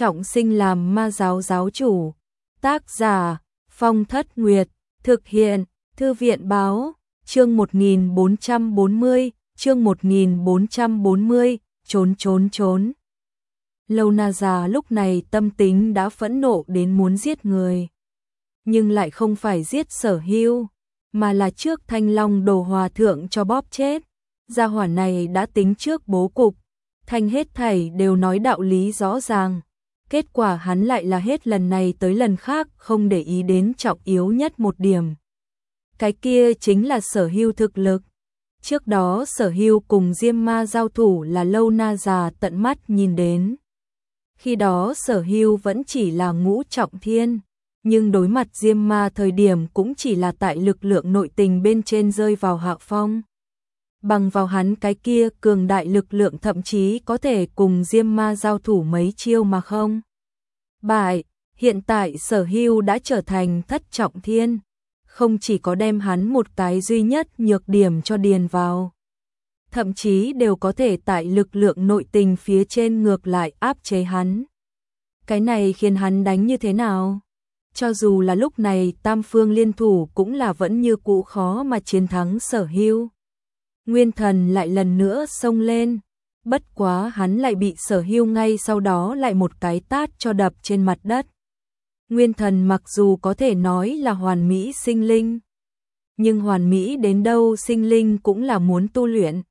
trọng sinh làm ma giáo giáo chủ. Tác giả Phong Thất Nguyệt, thực hiện Thư viện báo, chương 1440, chương 1440, trốn. Lâu Na già lúc này tâm tính đã phẫn nộ đến muốn giết người. Nhưng lại không phải giết Sở Hưu, mà là trước Thanh Long Đồ Hòa Thượng cho bóp chết. Gia hỏa này đã tính trước bố cục, Thanh hết thảy đều nói đạo lý rõ ràng. Kết quả hắn lại là hết lần này tới lần khác không để ý đến trọng yếu nhất một điểm. Cái kia chính là Sở Hưu thực lực. Trước đó Sở Hưu cùng Diêm Ma giao thủ là Lâu Na già tận mắt nhìn đến. Khi đó Sở Hưu vẫn chỉ là ngũ trọng thiên, nhưng đối mặt Diêm Ma thời điểm cũng chỉ là tại lực lượng nội tình bên trên rơi vào hạ phong. Bằng vào hắn cái kia cường đại lực lượng thậm chí có thể cùng Diêm Ma giao thủ mấy chiêu mà không bại. Hiện tại Sở Hưu đã trở thành thất trọng thiên, không chỉ có đem hắn một cái duy nhất nhược điểm cho điền vào, thậm chí đều có thể tại lực lượng nội tình phía trên ngược lại áp chế hắn. Cái này khiến hắn đánh như thế nào? Cho dù là lúc này tam phương liên thủ cũng là vẫn như cũ khó mà chiến thắng Sở Hưu. Nguyên Thần lại lần nữa xông lên, bất quá hắn lại bị Sở Hưu ngay sau đó lại một cái tát cho đập trên mặt đất. Nguyên Thần mặc dù có thể nói là hoàn mỹ sinh linh, nhưng hoàn mỹ đến đâu sinh linh cũng là muốn tu luyện.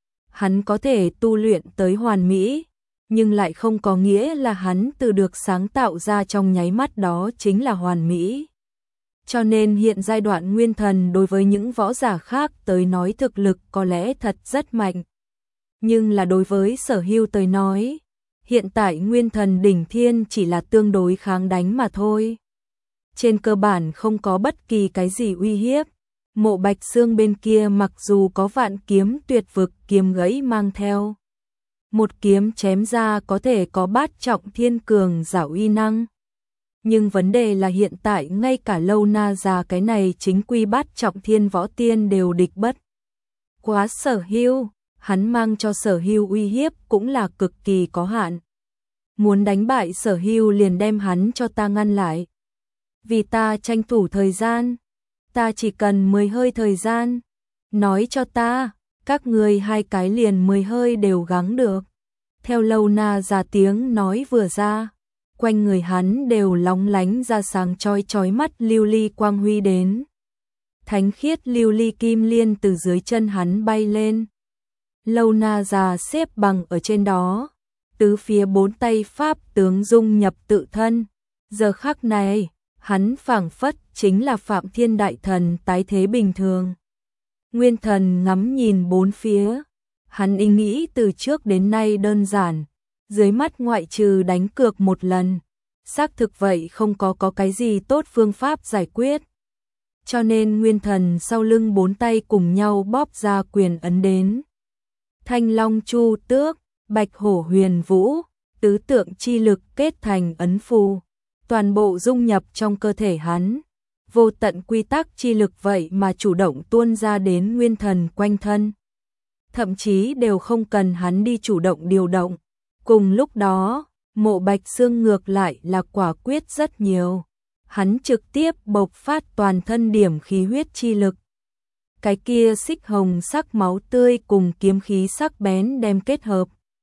Hắn có thể tu luyện tới hoàn mỹ, nhưng lại không có nghĩa là hắn từ được sáng tạo ra trong nháy mắt đó chính là hoàn mỹ. Cho nên hiện giai đoạn Nguyên Thần đối với những võ giả khác tới nói thực lực có lẽ thật rất mạnh. Nhưng là đối với Sở Hưu tới nói, hiện tại Nguyên Thần đỉnh thiên chỉ là tương đối kháng đánh mà thôi. Trên cơ bản không có bất kỳ cái gì uy hiếp. Mộ Bạch Xương bên kia mặc dù có vạn kiếm tuyệt vực kiếm gãy mang theo, một kiếm chém ra có thể có bát trọng thiên cường giả uy năng. Nhưng vấn đề là hiện tại ngay cả Lâu Na già cái này chính quy bát trọng thiên võ tiên đều địch bất quá Sở Hưu, hắn mang cho Sở Hưu uy hiếp cũng là cực kỳ có hạn. Muốn đánh bại Sở Hưu liền đem hắn cho ta ngăn lại. Vì ta tranh thủ thời gian, ta chỉ cần 10 hơi thời gian. Nói cho ta, các người hai cái liền 10 hơi đều gắng được. Theo Lâu Na già tiếng nói vừa ra, quanh người hắn đều lóng lánh ra sáng chói mắt lưu ly quang huy đến. Thánh khiết lưu ly kim liên từ dưới chân hắn bay lên. Lâu Na già xếp bằng ở trên đó, tứ phía bốn tay pháp tướng dung nhập tự thân. Giờ khắc này, hắn phảng phất chính là Phạm Thiên Đại Thần tái thế bình thường. Nguyên Thần ngắm nhìn bốn phía, hắn ý nghĩ từ trước đến nay đơn giản, dưới mắt ngoại trừ đánh cược một lần, xác thực vậy không có cái gì tốt phương pháp giải quyết. Cho nên Nguyên Thần sau lưng bốn tay cùng nhau bóp ra quyền ấn đến. Thanh Long Chu Tước, Bạch Hổ Huyền Vũ, tứ tượng chi lực kết thành ấn phù, toàn bộ dung nhập trong cơ thể hắn. Vô tận quy tắc chi lực vậy mà chủ động tuôn ra đến Nguyên Thần quanh thân. Thậm chí đều không cần hắn đi chủ động điều động. Cùng lúc đó, Mộ Bạch Xương ngược lại là quả quyết rất nhiều. Hắn trực tiếp bộc phát toàn thân điểm khí huyết chi lực. Cái kia xích hồng sắc máu tươi cùng kiếm khí sắc bén đem kết hợp.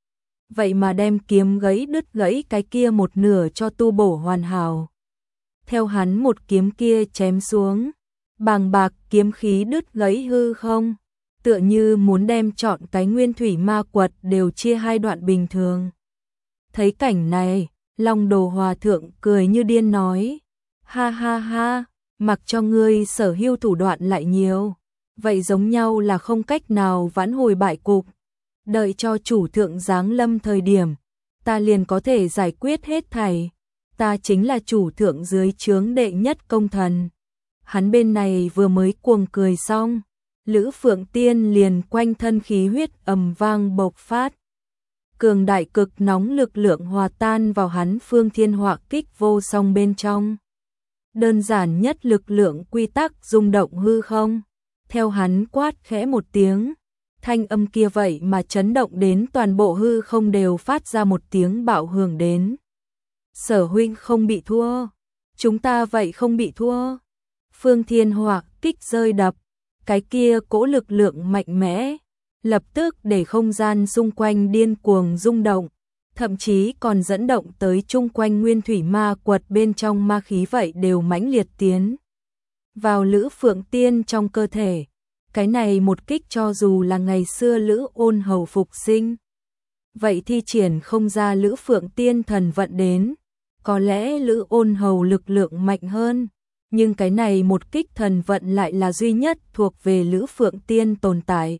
Vậy mà đem kiếm gãy đứt gãy cái kia một nửa cho tu bổ hoàn hảo. Theo hắn một kiếm kia chém xuống, bàng bạc kiếm khí đứt gãy hư không, tựa như muốn đem trọn cái nguyên thủy ma quật đều chia hai đoạn bình thường. Thấy cảnh này, Long Đồ Hòa Thượng cười như điên nói, ha ha ha, mặc cho ngươi Sở Hưu thủ đoạn lại nhiều, vậy giống nhau là không cách nào vãn hồi bại cục. Đợi cho chủ thượng giáng lâm thời điểm, ta liền có thể giải quyết hết thảy. Ta chính là chủ thượng dưới trướng đệ nhất công thần. Hắn bên này vừa mới cuồng cười xong, Lữ Phượng Tiên liền quanh thân khí huyết ầm vang bộc phát. Cường đại cực nóng lực lượng hòa tan vào hắn phương thiên họa kích vô song bên trong. Đơn giản nhất lực lượng quy tắc rung động hư không. Theo hắn quát khẽ một tiếng, thanh âm kia vậy mà chấn động đến toàn bộ hư không đều phát ra một tiếng bạo hưởng đến. Sở huynh không bị thua, chúng ta vậy không bị thua. Phương Thiên Hỏa kích rơi đập, cái kia cỗ lực lượng mạnh mẽ, lập tức để không gian xung quanh điên cuồng rung động, thậm chí còn dẫn động tới chung quanh nguyên thủy ma quật bên trong ma khí vậy đều mãnh liệt tiến vào Lữ Phượng Tiên trong cơ thể. Cái này một kích cho dù là ngày xưa Lữ Ôn Hầu phục sinh, vậy thi triển không ra Lữ Phượng Tiên thần vận đến, có lẽ Lữ Ôn Hầu lực lượng mạnh hơn, nhưng cái này một kích thần vận lại là duy nhất thuộc về Lữ Phượng Tiên tồn tại.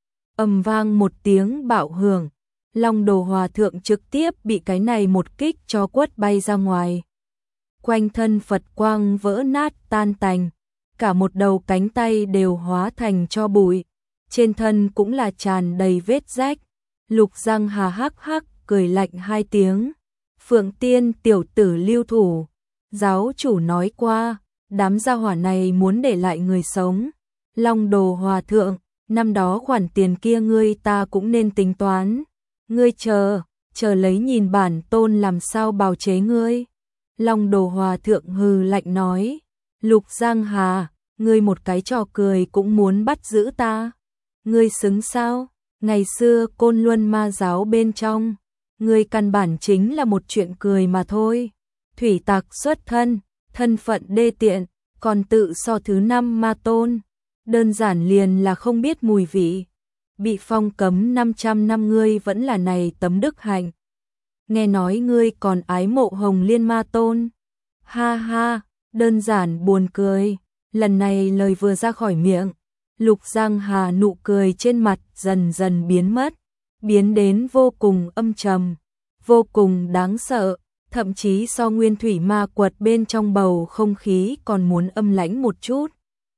Ầm vang một tiếng bạo hưởng, Long Đồ Hòa Thượng trực tiếp bị cái này một kích cho quất bay ra ngoài. Quanh thân Phật quang vỡ nát tan tành, cả một đầu cánh tay đều hóa thành tro bụi, trên thân cũng là tràn đầy vết rách. Lục Giang Hà hắc hắc cười lạnh hai tiếng. Phượng Tiên tiểu tử lưu thủ, giáo chủ nói qua, đám gia hỏa này muốn để lại người sống. Long Đồ Hòa Thượng, năm đó khoản tiền kia ngươi ta cũng nên tính toán. Ngươi chờ lấy nhìn bản tôn làm sao bào chế ngươi. Long Đồ Hòa Thượng hừ lạnh nói, Lục Giang Hà, ngươi một cái trò cười cũng muốn bắt giữ ta. Ngươi xứng sao? Ngày xưa Côn Luân ma giáo bên trong, ngươi căn bản chính là một chuyện cười mà thôi. Thủy tặc xuất thân, thân phận đê tiện, còn tự so thứ 5 ma tôn. Đơn giản liền là không biết mùi vị. Bị phong cấm 500 năm ngươi vẫn là này tấm đức hạnh. Nghe nói ngươi còn ái mộ Hồng Liên ma tôn. Ha ha, đơn giản buồn cười. Lần này lời vừa ra khỏi miệng, Lục Giang Hà nụ cười trên mặt dần dần biến mất, biến đến vô cùng âm trầm, vô cùng đáng sợ, thậm chí so nguyên thủy ma quật bên trong bầu không khí còn muốn âm lãnh một chút.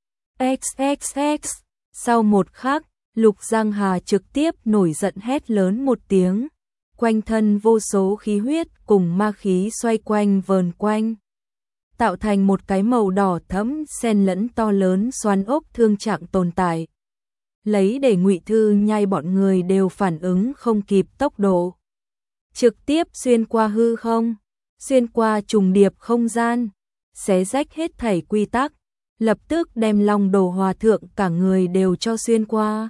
XXX, sau một khắc, Lục Giang Hà trực tiếp nổi giận hét lớn một tiếng, quanh thân vô số khí huyết cùng ma khí xoay quanh vờn quanh, tạo thành một cái màu đỏ thẫm xen lẫn to lớn xoắn ốc thương trạng tồn tại. Lấy để Ngụy Thư Nhai bọn người đều phản ứng không kịp tốc độ. Trực tiếp xuyên qua hư không, xuyên qua trùng điệp không gian, xé rách hết thảy quy tắc, lập tức đem Long Đồ Hòa Thượng cả người đều cho xuyên qua.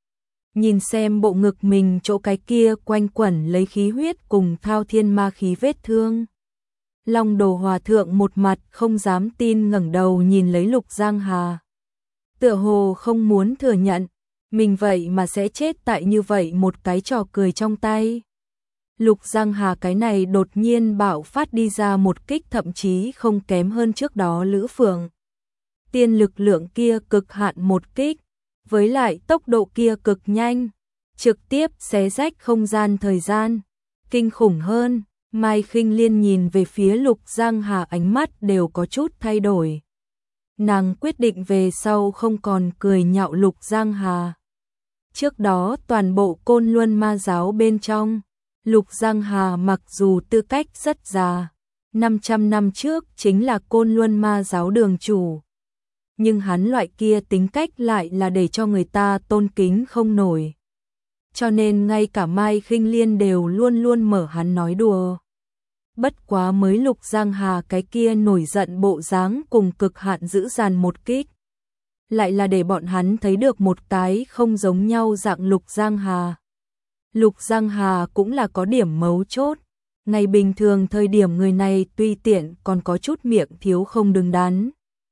Nhìn xem bộ ngực mình chỗ cái kia quanh quẩn lấy khí huyết cùng thao thiên ma khí vết thương. Long Đồ Hòa Thượng một mặt không dám tin ngẩng đầu nhìn lấy Lục Giang Hà. Tựa hồ không muốn thừa nhận, mình vậy mà sẽ chết tại như vậy một cái trò cười trong tay. Lục Giang Hà cái này đột nhiên bạo phát đi ra một kích thậm chí không kém hơn trước đó Lữ Phượng Tiên lực lượng kia cực hạn một kích, với lại tốc độ kia cực nhanh, trực tiếp xé rách không gian thời gian, kinh khủng hơn. Mai Khinh Liên nhìn về phía Lục Giang Hà ánh mắt đều có chút thay đổi. Nàng quyết định về sau không còn cười nhạo Lục Giang Hà. Trước đó toàn bộ Côn Luân ma giáo bên trong, Lục Giang Hà mặc dù tư cách rất già, 500 năm trước chính là Côn Luân ma giáo đường chủ. Nhưng hắn loại kia tính cách lại là để cho người ta tôn kính không nổi. Cho nên ngay cả Mai Khinh Liên đều luôn luôn mở hắn nói đùa. Bất quá mới Lục Giang Hà cái kia nổi giận bộ dáng cùng cực hạn dữ dằn một kích. Lại là để bọn hắn thấy được một cái không giống nhau dạng Lục Giang Hà. Lục Giang Hà cũng là có điểm mấu chốt. Ngày bình thường thời điểm người này tuy tiện còn có chút miệng thiếu không đứng đắn.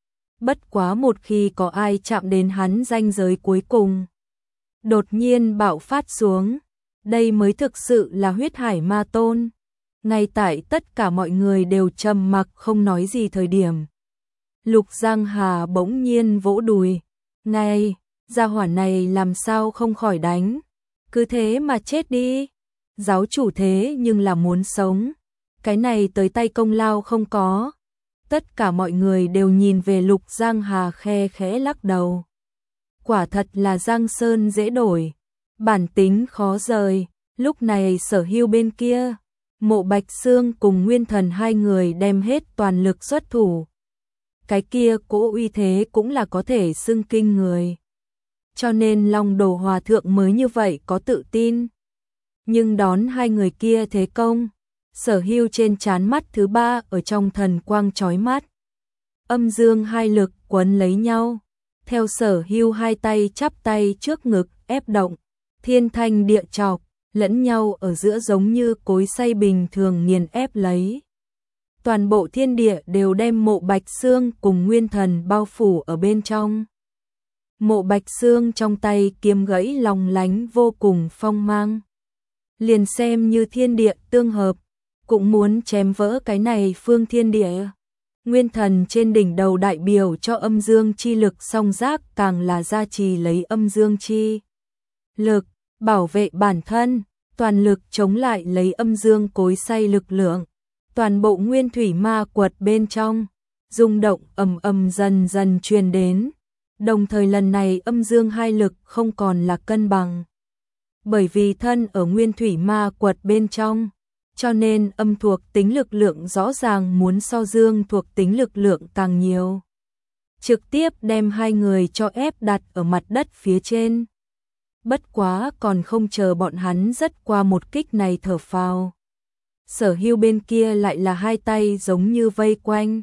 Bất quá một khi có ai chạm đến hắn ranh giới cuối cùng, đột nhiên bạo phát xuống. Đây mới thực sự là huyết hải ma tôn. Ngay tại tất cả mọi người đều trầm mặc không nói gì thời điểm, Lục Giang Hà bỗng nhiên vỗ đùi. Này, gia hỏa này làm sao không khỏi đánh, cứ thế mà chết đi. Giáo chủ thế nhưng là muốn sống, cái này tới tay công lao không có. Tất cả mọi người đều nhìn về Lục Giang Hà khe khẽ lắc đầu. Quả thật là Giang Sơn dễ đổi, bản tính khó rời. Lúc này Sở Hưu bên kia, Mộ Bạch Xương cùng Nguyên Thần hai người đem hết toàn lực xuất thủ. Cái kia cỗ uy thế cũng là có thể xưng kinh người. Cho nên Long Đồ Hòa Thượng mới như vậy có tự tin. Nhưng đón hai người kia thế công, Sở Hưu trên trán mắt thứ ba ở trong thần quang chói mắt. Âm dương hai lực quấn lấy nhau. Theo Sở Hưu hai tay chắp tay trước ngực ép động, thiên thanh địa chọc, lẫn nhau ở giữa giống như cối xay bình thường nghiền ép lấy. Toàn bộ thiên địa đều đem Mộ Bạch Xương cùng Nguyên Thần bao phủ ở bên trong. Mộ Bạch Xương trong tay kiếm gãy long lánh vô cùng phong mang. Liền xem như thiên địa tương hợp, cũng muốn chém vỡ cái này phương thiên địa. Nguyên Thần trên đỉnh đầu đại biểu cho âm dương chi lực, song giác càng là gia trì lấy âm dương chi lực, bảo vệ bản thân, toàn lực chống lại lấy âm dương cối xay lực lượng. Toàn bộ nguyên thủy ma quật bên trong, rung động ầm ầm dần dần truyền đến. Đồng thời lần này âm dương hai lực không còn là cân bằng. Bởi vì thân ở nguyên thủy ma quật bên trong, cho nên âm thuộc tính lực lượng rõ ràng muốn so dương thuộc tính lực lượng càng nhiều. Trực tiếp đem hai người cho ép đặt ở mặt đất phía trên. Bất quá còn không chờ bọn hắn dứt qua một kích này thở phào. Sở Hưu bên kia lại là hai tay giống như vây quanh.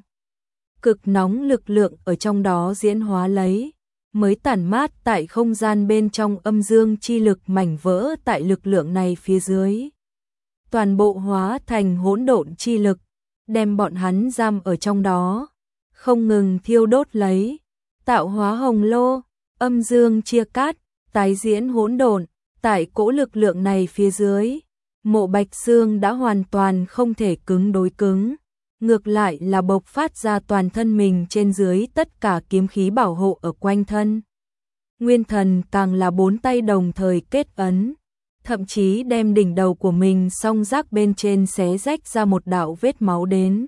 Cực nóng lực lượng ở trong đó diễn hóa lấy, mới tản mát tại không gian bên trong âm dương chi lực mảnh vỡ tại lực lượng này phía dưới. Toàn bộ hóa thành hỗn độn chi lực, đem bọn hắn giam ở trong đó, không ngừng thiêu đốt lấy, tạo hóa hồng lô, âm dương chia cắt, tái diễn hỗn độn, tại cỗ lực lượng này phía dưới. Mộ Bạch Xương đã hoàn toàn không thể cứng đối cứng, ngược lại là bộc phát ra toàn thân mình trên dưới tất cả kiếm khí bảo hộ ở quanh thân. Nguyên Thần càng là bốn tay đồng thời kết ấn, thậm chí đem đỉnh đầu của mình song giác bên trên xé rách ra một đạo vết máu đến.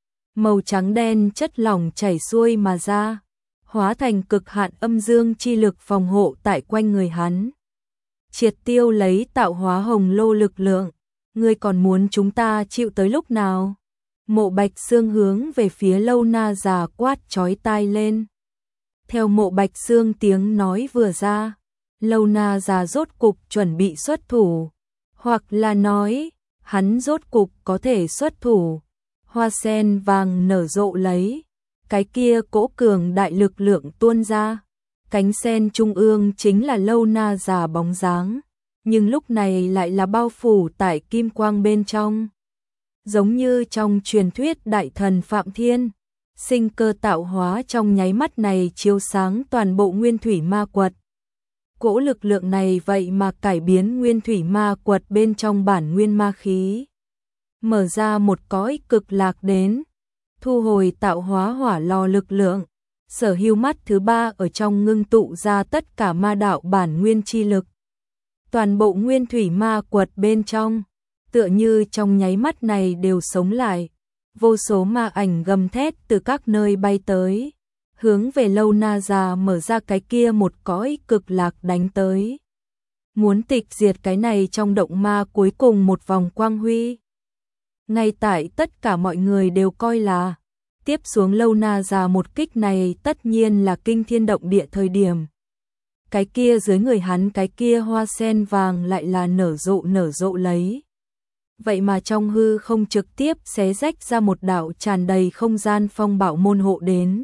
Màu trắng đen chất lỏng chảy xuôi mà ra, hóa thành cực hạn âm dương chi lực phòng hộ tại quanh người hắn. Triệt tiêu lấy tạo hóa hồng lô lực lượng, ngươi còn muốn chúng ta chịu tới lúc nào? Mộ Bạch Xương hướng về phía Lâu Na già quát chói tai lên. Theo Mộ Bạch Xương tiếng nói vừa ra, Lâu Na già rốt cục chuẩn bị xuất thủ, hoặc là nói, hắn rốt cục có thể xuất thủ. Hoa sen vàng nở rộ lấy, cái kia cỗ cường đại lực lượng tuôn ra. Cánh sen trung ương chính là Lâu Na già bóng dáng, nhưng lúc này lại là bao phủ tại kim quang bên trong. Giống như trong truyền thuyết đại thần Phạm Thiên, sinh cơ tạo hóa trong nháy mắt này chiếu sáng toàn bộ nguyên thủy ma quật. Cỗ lực lượng này vậy mà cải biến nguyên thủy ma quật bên trong bản nguyên ma khí. Mở ra một cõi cực lạc đến, thu hồi tạo hóa hỏa lò lực lượng. Sở Hưu mắt thứ ba ở trong ngưng tụ ra tất cả ma đạo bản nguyên chi lực. Toàn bộ nguyên thủy ma quật bên trong, tựa như trong nháy mắt này đều sống lại. Vô số ma ảnh gầm thét từ các nơi bay tới, hướng về Lâu Na già mở ra cái kia một cõi cực lạc đánh tới. Muốn tịch diệt cái này trong động ma cuối cùng một vòng quang huy. Ngay tại tất cả mọi người đều coi là tiếp xuống Lâu Na già một kích này tất nhiên là kinh thiên động địa thời điểm. Cái kia dưới người hắn cái kia hoa sen vàng lại là nở rộ lấy. Vậy mà trong hư không trực tiếp xé rách ra một đạo tràn đầy không gian phong bạo môn hộ đến.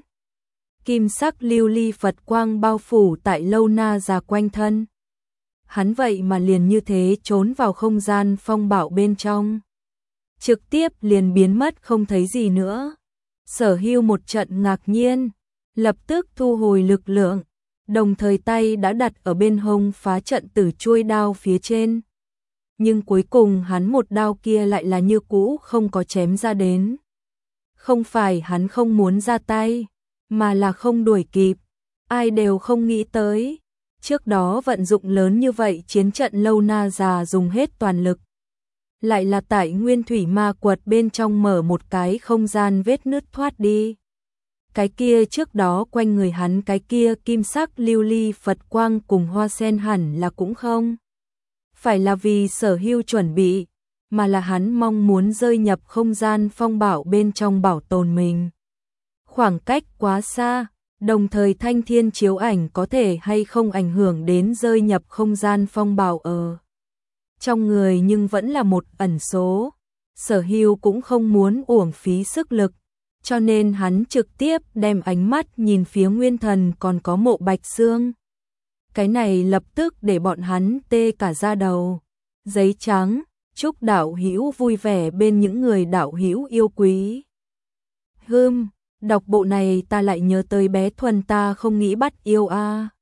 Kim sắc lưu ly Phật quang bao phủ tại Lâu Na già quanh thân. Hắn vậy mà liền như thế trốn vào không gian phong bạo bên trong. Trực tiếp liền biến mất không thấy gì nữa. Sở Hưu một trận ngạc nhiên, lập tức thu hồi lực lượng, đồng thời tay đã đặt ở bên hông phá trận tử chuôi đao phía trên. Nhưng cuối cùng hắn một đao kia lại là như cũ không có chém ra đến. Không phải hắn không muốn ra tay, mà là không đuổi kịp. Ai đều không nghĩ tới. Trước đó vận dụng lớn như vậy chiến trận Lâu Na già dùng hết toàn lực. Lại là tại nguyên thủy ma quật bên trong mở một cái không gian vết nứt thoát đi. Cái kia trước đó quanh người hắn cái kia kim sắc lưu ly Phật quang cùng hoa sen hẳn là cũng không. Phải là vì Sở Hưu chuẩn bị, mà là hắn mong muốn rơi nhập không gian phong bạo bên trong bảo tồn mình. Khoảng cách quá xa, đồng thời thanh thiên chiếu ảnh có thể hay không ảnh hưởng đến rơi nhập không gian phong bạo ở trong người nhưng vẫn là một ẩn số. Sở Hưu cũng không muốn uổng phí sức lực, cho nên hắn trực tiếp đem ánh mắt nhìn phía Nguyên Thần còn có Mộ Bạch Dương. Cái này lập tức để bọn hắn tê cả da đầu. Giấy trắng, chúc đạo hữu vui vẻ bên những người đạo hữu yêu quý. Đọc bộ này ta lại nhớ tới bé Thuần ta không nghĩ bắt yêu a.